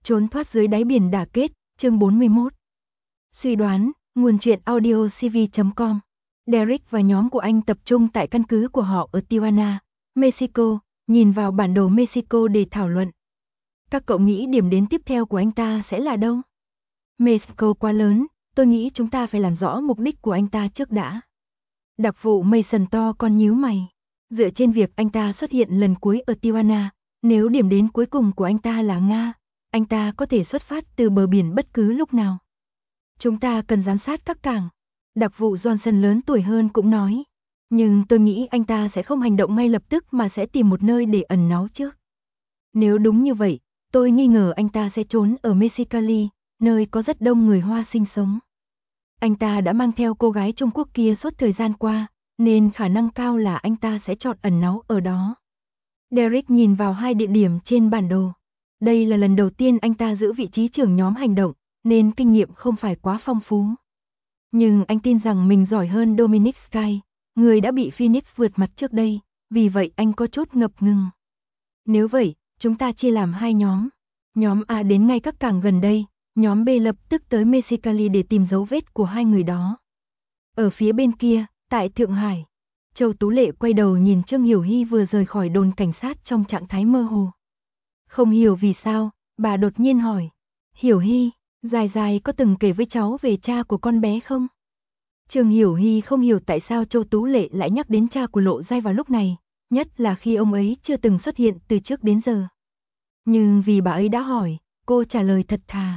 Trốn thoát dưới đáy biển đả kết, chương 41. Suy đoán, nguồn truyện audio cv.com. Derek và nhóm của anh tập trung tại căn cứ của họ ở Tijuana, Mexico, nhìn vào bản đồ Mexico để thảo luận. Các cậu nghĩ điểm đến tiếp theo của anh ta sẽ là đâu? Mexico quá lớn, tôi nghĩ chúng ta phải làm rõ mục đích của anh ta trước đã. Đặc vụ Mason to con nhíu mày. Dựa trên việc anh ta xuất hiện lần cuối ở Tijuana, nếu điểm đến cuối cùng của anh ta là Nga, anh ta có thể xuất phát từ bờ biển bất cứ lúc nào. Chúng ta cần giám sát các cảng. Đặc vụ Johnson lớn tuổi hơn cũng nói. Nhưng tôi nghĩ anh ta sẽ không hành động ngay lập tức mà sẽ tìm một nơi để ẩn náu trước. Nếu đúng như vậy, tôi nghi ngờ anh ta sẽ trốn ở Mexicali, nơi có rất đông người Hoa sinh sống. Anh ta đã mang theo cô gái Trung Quốc kia suốt thời gian qua, nên khả năng cao là anh ta sẽ chọn ẩn náu ở đó. Derek nhìn vào hai địa điểm trên bản đồ. Đây là lần đầu tiên anh ta giữ vị trí trưởng nhóm hành động, nên kinh nghiệm không phải quá phong phú. Nhưng anh tin rằng mình giỏi hơn Dominic Sky, người đã bị Phoenix vượt mặt trước đây, vì vậy anh có chút ngập ngừng. Nếu vậy, chúng ta chia làm hai nhóm. Nhóm A đến ngay các cảng gần đây, nhóm B lập tức tới Mexicali để tìm dấu vết của hai người đó. Ở phía bên kia, tại Thượng Hải, Châu Tú Lệ quay đầu nhìn Trương Hiểu Hy vừa rời khỏi đồn cảnh sát trong trạng thái mơ hồ. Không hiểu vì sao, bà đột nhiên hỏi. Hiểu Hy, Dài Dài có từng kể với cháu về cha của con bé không? Trương Hiểu Hy không hiểu tại sao Châu Tú Lệ lại nhắc đến cha của Lộ Giai vào lúc này, nhất là khi ông ấy chưa từng xuất hiện từ trước đến giờ. Nhưng vì bà ấy đã hỏi, cô trả lời thật thà.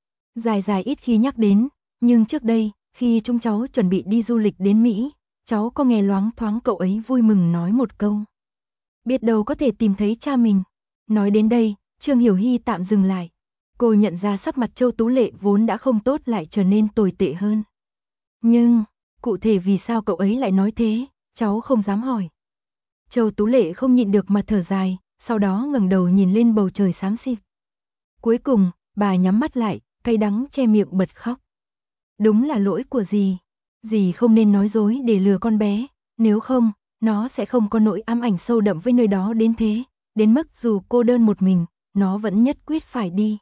Dài Dài ít khi nhắc đến, nhưng trước đây, khi chúng cháu chuẩn bị đi du lịch đến Mỹ, cháu có nghe loáng thoáng cậu ấy vui mừng nói một câu. Biết đâu có thể tìm thấy cha mình. Nói đến đây, Trương Hiểu Hy tạm dừng lại. Cô nhận ra sắc mặt Châu Tú Lệ vốn đã không tốt lại trở nên tồi tệ hơn. Nhưng, cụ thể vì sao cậu ấy lại nói thế, cháu không dám hỏi. Châu Tú Lệ không nhịn được mà thở dài, sau đó ngẩng đầu nhìn lên bầu trời xám xịt. Cuối cùng, bà nhắm mắt lại, cay đắng che miệng bật khóc. Đúng là lỗi của dì. Dì không nên nói dối để lừa con bé, nếu không, nó sẽ không có nỗi ám ảnh sâu đậm với nơi đó đến thế, đến mức dù cô đơn một mình, nó vẫn nhất quyết phải đi.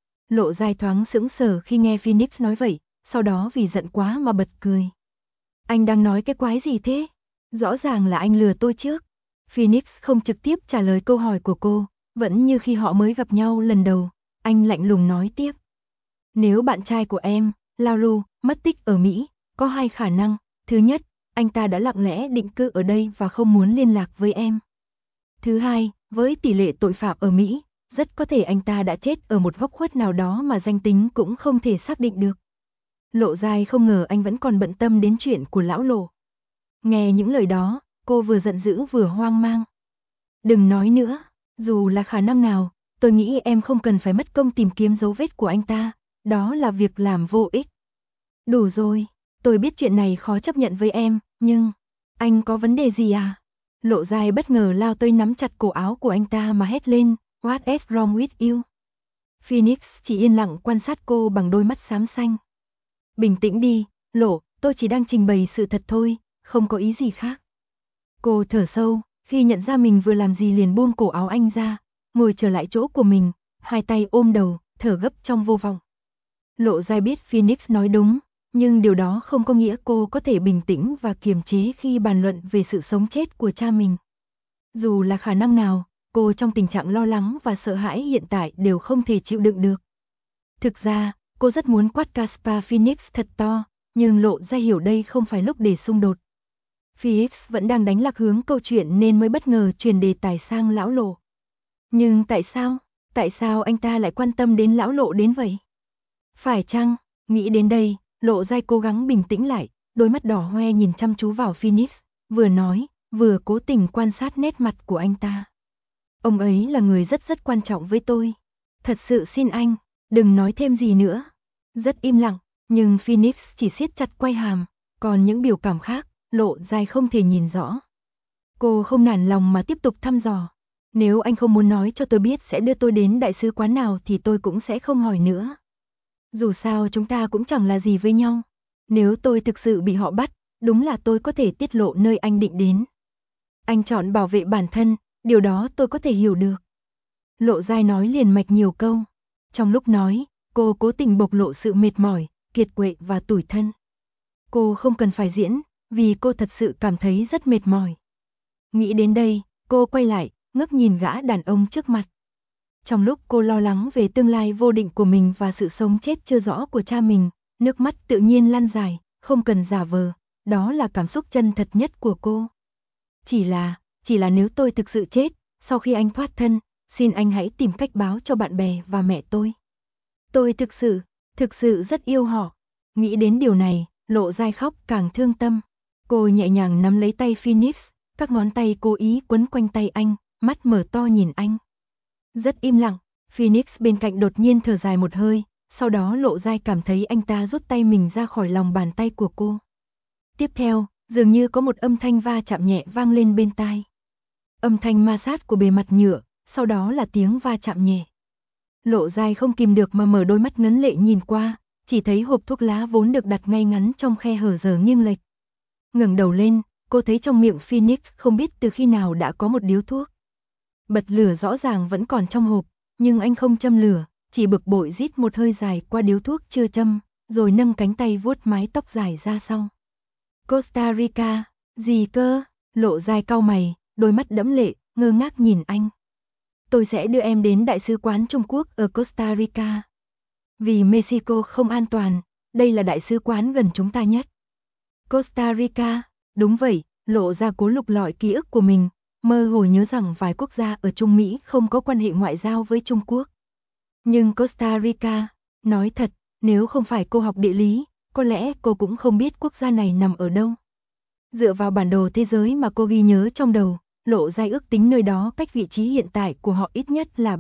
Lộ Giai thoáng sững sờ khi nghe Phoenix nói vậy, sau đó vì giận quá mà bật cười. Anh đang nói cái quái gì thế? Rõ ràng là anh lừa tôi trước. Phoenix không trực tiếp trả lời câu hỏi của cô, vẫn như khi họ mới gặp nhau lần đầu, anh lạnh lùng nói tiếp. Nếu bạn trai của em, Lauru, mất tích ở Mỹ, có hai khả năng. Thứ nhất, anh ta đã lặng lẽ định cư ở đây và không muốn liên lạc với em. Thứ hai, với tỷ lệ tội phạm ở Mỹ, rất có thể anh ta đã chết ở một góc khuất nào đó mà danh tính cũng không thể xác định được. Lộ Giai không ngờ anh vẫn còn bận tâm đến chuyện của lão Lộ. Nghe những lời đó, cô vừa giận dữ vừa hoang mang. Đừng nói nữa, dù là khả năng nào, tôi nghĩ em không cần phải mất công tìm kiếm dấu vết của anh ta, đó là việc làm vô ích. Đủ rồi, tôi biết chuyện này khó chấp nhận với em, nhưng... Anh có vấn đề gì à? Lộ Giai bất ngờ lao tới nắm chặt cổ áo của anh ta mà hét lên, What's wrong with you? Phoenix chỉ yên lặng quan sát cô bằng đôi mắt xám xanh. Bình tĩnh đi, Lộ, tôi chỉ đang trình bày sự thật thôi, không có ý gì khác. Cô thở sâu, khi nhận ra mình vừa làm gì liền buông cổ áo anh ra, ngồi trở lại chỗ của mình, hai tay ôm đầu, thở gấp trong vô vọng. Lộ Giai biết Phoenix nói đúng, nhưng điều đó không có nghĩa cô có thể bình tĩnh và kiềm chế khi bàn luận về sự sống chết của cha mình. Dù là khả năng nào, cô trong tình trạng lo lắng và sợ hãi hiện tại đều không thể chịu đựng được. Thực ra, cô rất muốn quát Caspar Phoenix thật to, nhưng Lộ Giai hiểu đây không phải lúc để xung đột. Phoenix vẫn đang đánh lạc hướng câu chuyện nên mới bất ngờ chuyển đề tài sang lão Lộ. Nhưng tại sao anh ta lại quan tâm đến lão Lộ đến vậy? Phải chăng, nghĩ đến đây, Lộ Giai cố gắng bình tĩnh lại, đôi mắt đỏ hoe nhìn chăm chú vào Phoenix, vừa nói, vừa cố tình quan sát nét mặt của anh ta. Ông ấy là người rất quan trọng với tôi. Thật sự xin anh, đừng nói thêm gì nữa. Rất im lặng, nhưng Phoenix chỉ siết chặt quai hàm, còn những biểu cảm khác, Lộ Giai không thể nhìn rõ. Cô không nản lòng mà tiếp tục thăm dò. Nếu anh không muốn nói cho tôi biết sẽ đưa tôi đến đại sứ quán nào thì tôi cũng sẽ không hỏi nữa. Dù sao chúng ta cũng chẳng là gì với nhau. Nếu tôi thực sự bị họ bắt, đúng là tôi có thể tiết lộ nơi anh định đến. Anh chọn bảo vệ bản thân, điều đó tôi có thể hiểu được. Lộ Giai nói liền mạch nhiều câu. Trong lúc nói, cô cố tình bộc lộ sự mệt mỏi, kiệt quệ và tủi thân. Cô không cần phải diễn, vì cô thật sự cảm thấy rất mệt mỏi. Nghĩ đến đây, cô quay lại, ngước nhìn gã đàn ông trước mặt. Trong lúc cô lo lắng về tương lai vô định của mình và sự sống chết chưa rõ của cha mình, nước mắt tự nhiên lăn dài, không cần giả vờ, đó là cảm xúc chân thật nhất của cô. Chỉ là nếu tôi thực sự chết, sau khi anh thoát thân, xin anh hãy tìm cách báo cho bạn bè và mẹ tôi. Tôi thực sự rất yêu họ. Nghĩ đến điều này, Lộ Giai khóc càng thương tâm. Cô nhẹ nhàng nắm lấy tay Phoenix, các ngón tay cố ý quấn quanh tay anh, mắt mở to nhìn anh. Rất im lặng, Phoenix bên cạnh đột nhiên thở dài một hơi, sau đó Lộ Giai cảm thấy anh ta rút tay mình ra khỏi lòng bàn tay của cô. Tiếp theo, dường như có một âm thanh va chạm nhẹ vang lên bên tai. Âm thanh ma sát của bề mặt nhựa, sau đó là tiếng va chạm nhẹ. Lộ Giai không kìm được mà mở đôi mắt ngấn lệ nhìn qua, chỉ thấy hộp thuốc lá vốn được đặt ngay ngắn trong khe hở giờ nghiêng lệch. Ngẩng đầu lên, cô thấy trong miệng Phoenix không biết từ khi nào đã có một điếu thuốc. Bật lửa rõ ràng vẫn còn trong hộp, nhưng anh không châm lửa, chỉ bực bội rít một hơi dài qua điếu thuốc chưa châm, rồi nâng cánh tay vuốt mái tóc dài ra sau. Costa Rica, gì cơ? Lộ Giai cau mày, đôi mắt đẫm lệ, ngơ ngác nhìn anh. Tôi sẽ đưa em đến Đại sứ quán Trung Quốc ở Costa Rica. Vì Mexico không an toàn, đây là đại sứ quán gần chúng ta nhất. Costa Rica, đúng vậy, Lộ Ra cố lục lọi ký ức của mình, mơ hồ nhớ rằng vài quốc gia ở Trung Mỹ không có quan hệ ngoại giao với Trung Quốc. Nhưng Costa Rica, nói thật, nếu không phải cô học địa lý, có lẽ cô cũng không biết quốc gia này nằm ở đâu. Dựa vào bản đồ thế giới mà cô ghi nhớ trong đầu, Lộ Giai ước tính nơi đó cách vị trí hiện tại của họ ít nhất là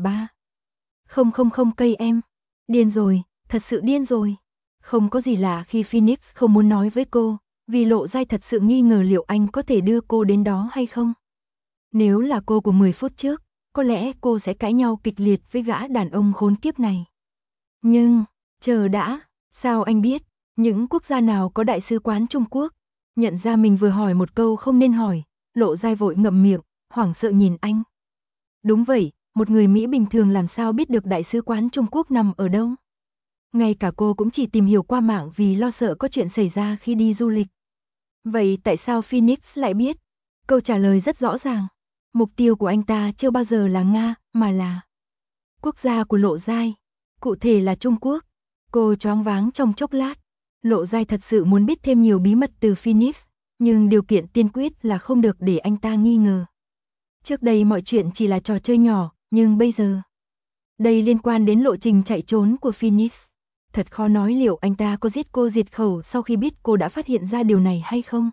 3,000 cây em. Điên rồi, thật sự điên rồi. Không có gì lạ khi Phoenix không muốn nói với cô, vì Lộ Giai thật sự nghi ngờ liệu anh có thể đưa cô đến đó hay không. Nếu là cô của 10 phút trước, có lẽ cô sẽ cãi nhau kịch liệt với gã đàn ông khốn kiếp này. Nhưng, chờ đã, sao anh biết, những quốc gia nào có đại sứ quán Trung Quốc? Nhận ra mình vừa hỏi một câu không nên hỏi, Lộ Giai vội ngậm miệng, hoảng sợ nhìn anh. Đúng vậy, một người Mỹ bình thường làm sao biết được đại sứ quán Trung Quốc nằm ở đâu? Ngay cả cô cũng chỉ tìm hiểu qua mạng vì lo sợ có chuyện xảy ra khi đi du lịch. Vậy tại sao Phoenix lại biết? Câu trả lời rất rõ ràng. Mục tiêu của anh ta chưa bao giờ là Nga, mà là quốc gia của Lộ Giai. Cụ thể là Trung Quốc. Cô choáng váng trong chốc lát. Lộ Giai thật sự muốn biết thêm nhiều bí mật từ Phoenix, nhưng điều kiện tiên quyết là không được để anh ta nghi ngờ. Trước đây mọi chuyện chỉ là trò chơi nhỏ, nhưng bây giờ đây liên quan đến lộ trình chạy trốn của Phoenix. Thật khó nói liệu anh ta có giết cô diệt khẩu sau khi biết cô đã phát hiện ra điều này hay không.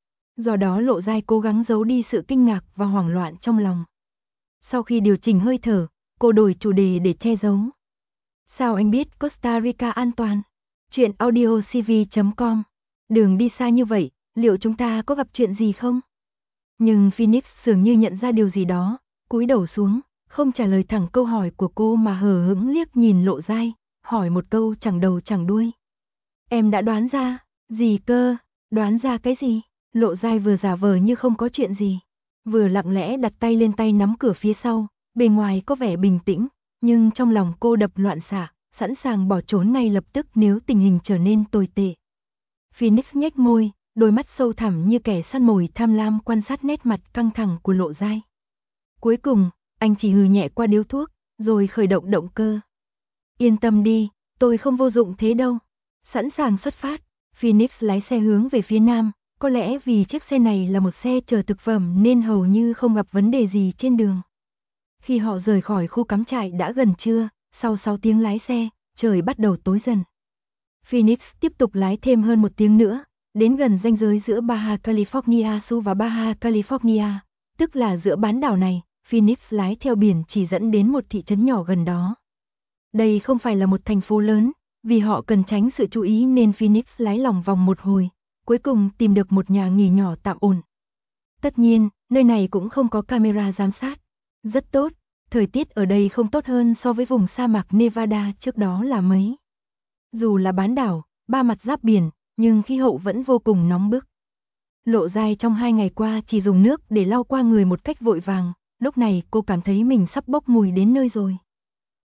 Do đó Lộ Giai cố gắng giấu đi sự kinh ngạc và hoảng loạn trong lòng. Sau khi điều chỉnh hơi thở, cô đổi chủ đề để che giấu. Sao anh biết Costa Rica an toàn? Chuyện audiocv.com. Đường đi xa như vậy, liệu chúng ta có gặp chuyện gì không? Nhưng Phoenix dường như nhận ra điều gì đó, cúi đầu xuống, không trả lời thẳng câu hỏi của cô mà hờ hững liếc nhìn Lộ Giai, hỏi một câu chẳng đầu chẳng đuôi. Em đã đoán ra, gì cơ, đoán ra cái gì? Lộ Giai vừa giả vờ như không có chuyện gì, vừa lặng lẽ đặt tay lên tay nắm cửa phía sau, bề ngoài có vẻ bình tĩnh, nhưng trong lòng cô đập loạn xạ, sẵn sàng bỏ trốn ngay lập tức nếu tình hình trở nên tồi tệ. Phoenix nhếch môi, đôi mắt sâu thẳm như kẻ săn mồi tham lam quan sát nét mặt căng thẳng của Lộ Giai. Cuối cùng, anh chỉ hừ nhẹ qua điếu thuốc, rồi khởi động động cơ. Yên tâm đi, tôi không vô dụng thế đâu. Sẵn sàng xuất phát, Phoenix lái xe hướng về phía nam, có lẽ vì chiếc xe này là một xe chở thực phẩm nên hầu như không gặp vấn đề gì trên đường. Khi họ rời khỏi khu cắm trại đã gần trưa, sau 6 tiếng lái xe, trời bắt đầu tối dần. Phoenix tiếp tục lái thêm hơn 1 tiếng nữa, đến gần ranh giới giữa Baja California Sur và Baja California, tức là giữa bán đảo này, Phoenix lái theo biển chỉ dẫn đến một thị trấn nhỏ gần đó. Đây không phải là một thành phố lớn, vì họ cần tránh sự chú ý nên Phoenix lái lòng vòng một hồi, cuối cùng tìm được một nhà nghỉ nhỏ tạm ổn. Tất nhiên, nơi này cũng không có camera giám sát. Rất tốt, thời tiết ở đây không tốt hơn so với vùng sa mạc Nevada trước đó là mấy. Dù là bán đảo, 3 mặt giáp biển, nhưng khí hậu vẫn vô cùng nóng bức. Lộ Giai trong 2 ngày qua chỉ dùng nước để lau qua người một cách vội vàng, lúc này cô cảm thấy mình sắp bốc mùi đến nơi rồi.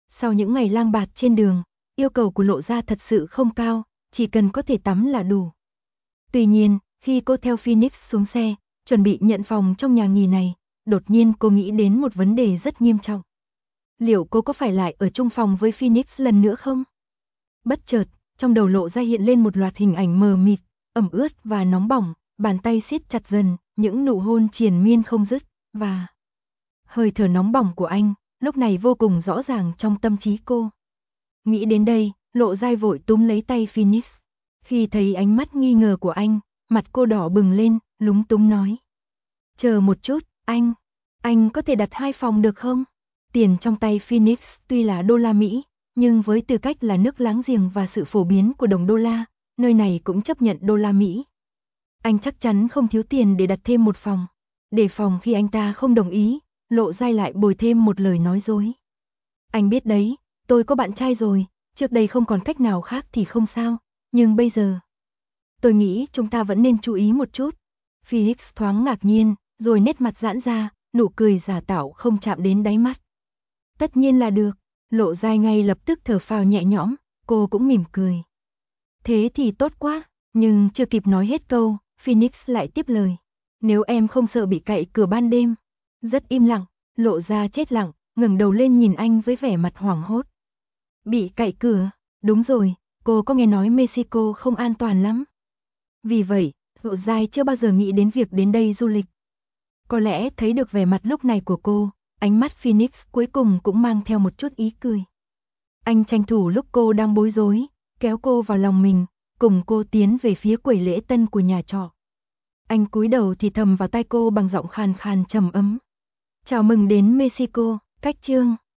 Sau những ngày lang bạt trên đường, yêu cầu của Lộ Gia thật sự không cao, chỉ cần có thể tắm là đủ. Tuy nhiên, khi cô theo Phoenix xuống xe, chuẩn bị nhận phòng trong nhà nghỉ này, đột nhiên cô nghĩ đến một vấn đề rất nghiêm trọng. Liệu cô có phải lại ở chung phòng với Phoenix lần nữa không? Bất chợt, trong đầu Lộ Gia hiện lên một loạt hình ảnh mờ mịt, ẩm ướt và nóng bỏng, bàn tay siết chặt dần, những nụ hôn triền miên không dứt, và hơi thở nóng bỏng của anh, lúc này vô cùng rõ ràng trong tâm trí cô. Nghĩ đến đây, Lộ Gia vội túm lấy tay Phoenix. Khi thấy ánh mắt nghi ngờ của anh, mặt cô đỏ bừng lên, lúng túng nói. Chờ một chút, anh có thể đặt 2 phòng được không? Tiền trong tay Phoenix tuy là đô la Mỹ, nhưng với tư cách là nước láng giềng và sự phổ biến của đồng đô la, nơi này cũng chấp nhận đô la Mỹ. Anh chắc chắn không thiếu tiền để đặt thêm một phòng. Đề phòng khi anh ta không đồng ý, Lộ Gia lại bồi thêm một lời nói dối. Anh biết đấy, tôi có bạn trai rồi, trước đây không còn cách nào khác thì không sao, nhưng bây giờ tôi nghĩ chúng ta vẫn nên chú ý một chút. Phoenix thoáng ngạc nhiên, rồi nét mặt giãn ra, nụ cười giả tạo không chạm đến đáy mắt. Tất nhiên là được, Lộ Gia ngay lập tức thở phào nhẹ nhõm, cô cũng mỉm cười. Thế thì tốt quá, nhưng chưa kịp nói hết câu, Phoenix lại tiếp lời. Nếu em không sợ bị cậy cửa ban đêm. Rất im lặng, Lộ Gia chết lặng, ngẩng đầu lên nhìn anh với vẻ mặt hoảng hốt. Bị cậy cửa, đúng rồi, cô có nghe nói Mexico không an toàn lắm. Vì vậy, Lộ Gia chưa bao giờ nghĩ đến việc đến đây du lịch. Có lẽ thấy được vẻ mặt lúc này của cô, ánh mắt Phoenix cuối cùng cũng mang theo một chút ý cười. Anh tranh thủ lúc cô đang bối rối, kéo cô vào lòng mình, cùng cô tiến về phía quầy lễ tân của nhà trọ. Anh cúi đầu thì thầm vào tai cô bằng giọng khàn khàn trầm ấm. Chào mừng đến Mexico, Cách Chương.